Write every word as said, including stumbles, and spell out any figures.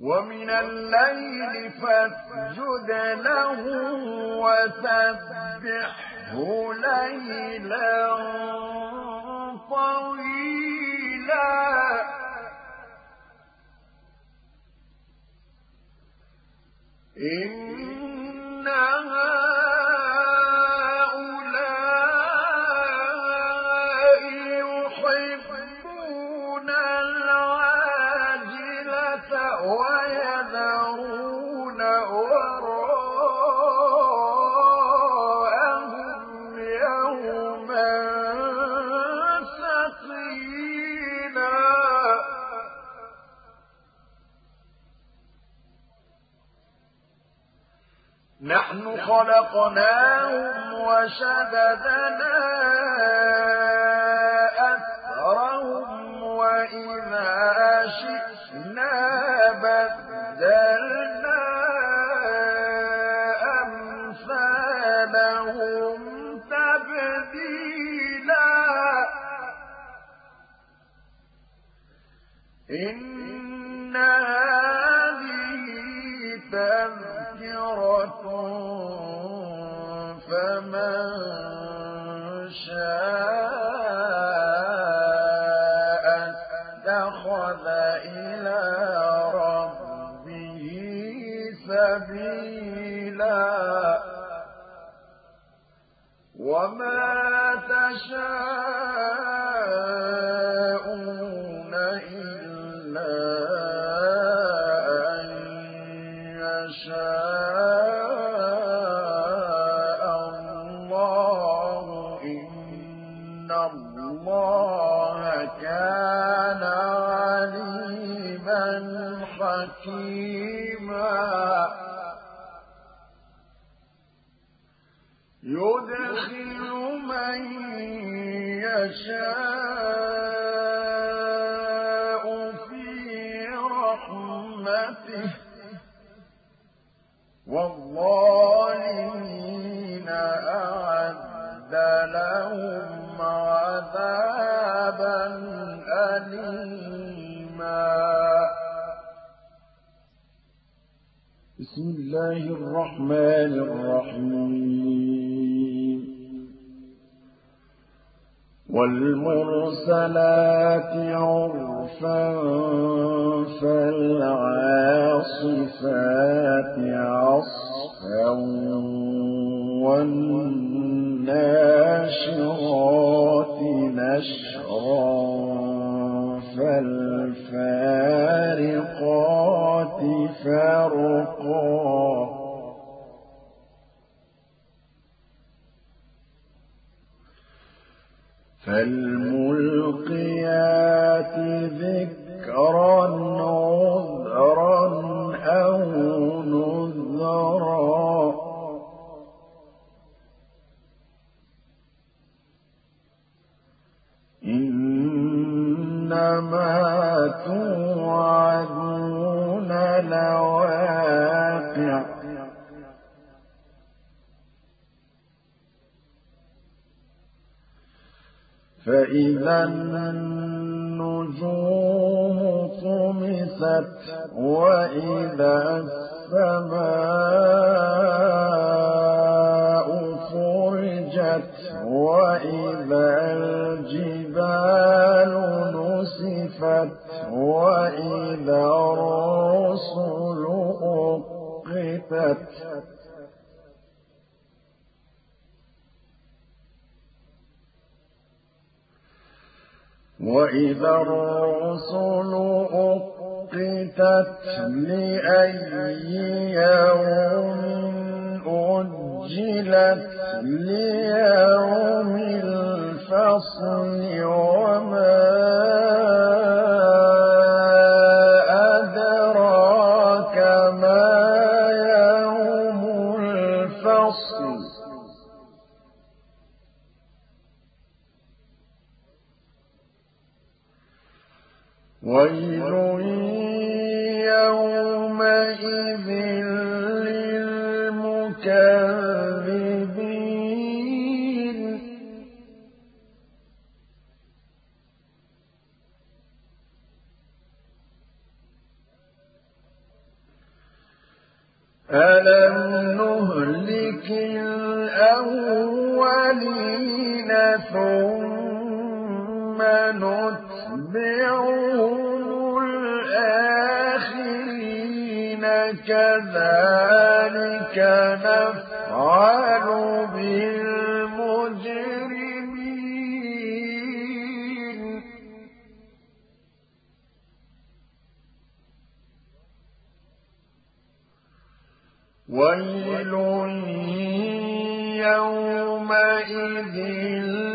ومن الليل فاسجد له وسبحه ليلا طويلا إن هؤلاء يحبون العاجلة ويذرون وراءهم يوما ثقيلا نحن خلقناهم وشددنا أسرهم وإذا شئنا بدلنا أمثالهم تبديلا إن هذه تذكرة فمن شاء اتخذ إلى ربه سبيلا وما تشاءون إلا أن يشاء الله إن الله كان عليما حكيما يدخل من يشاء في رحمته والظالمين أعد لهم عذابا أليما بسم الله الرحمن الرحيم والمرسلات عرفا فالعاصفات عصفا والناشرات نشرا فالفارقات فرقا فالملقيات ذكرا عذرا أو نذرا إنما توعدون لواقع فإذا النجوم طمست وإذا السماء فرجت وإذا الجبال نسفت وإذا الرسل أقتت وإذا الرسل أقتت لأي يوم أجلت ليوم الفصل وما أدراك ما يوم الفصل ويل يومئذ للمكذبين ألم نهلك الأولين ثم نتبعهم الآخرين كذلك نفعل بالمجرمين ويل يومئذ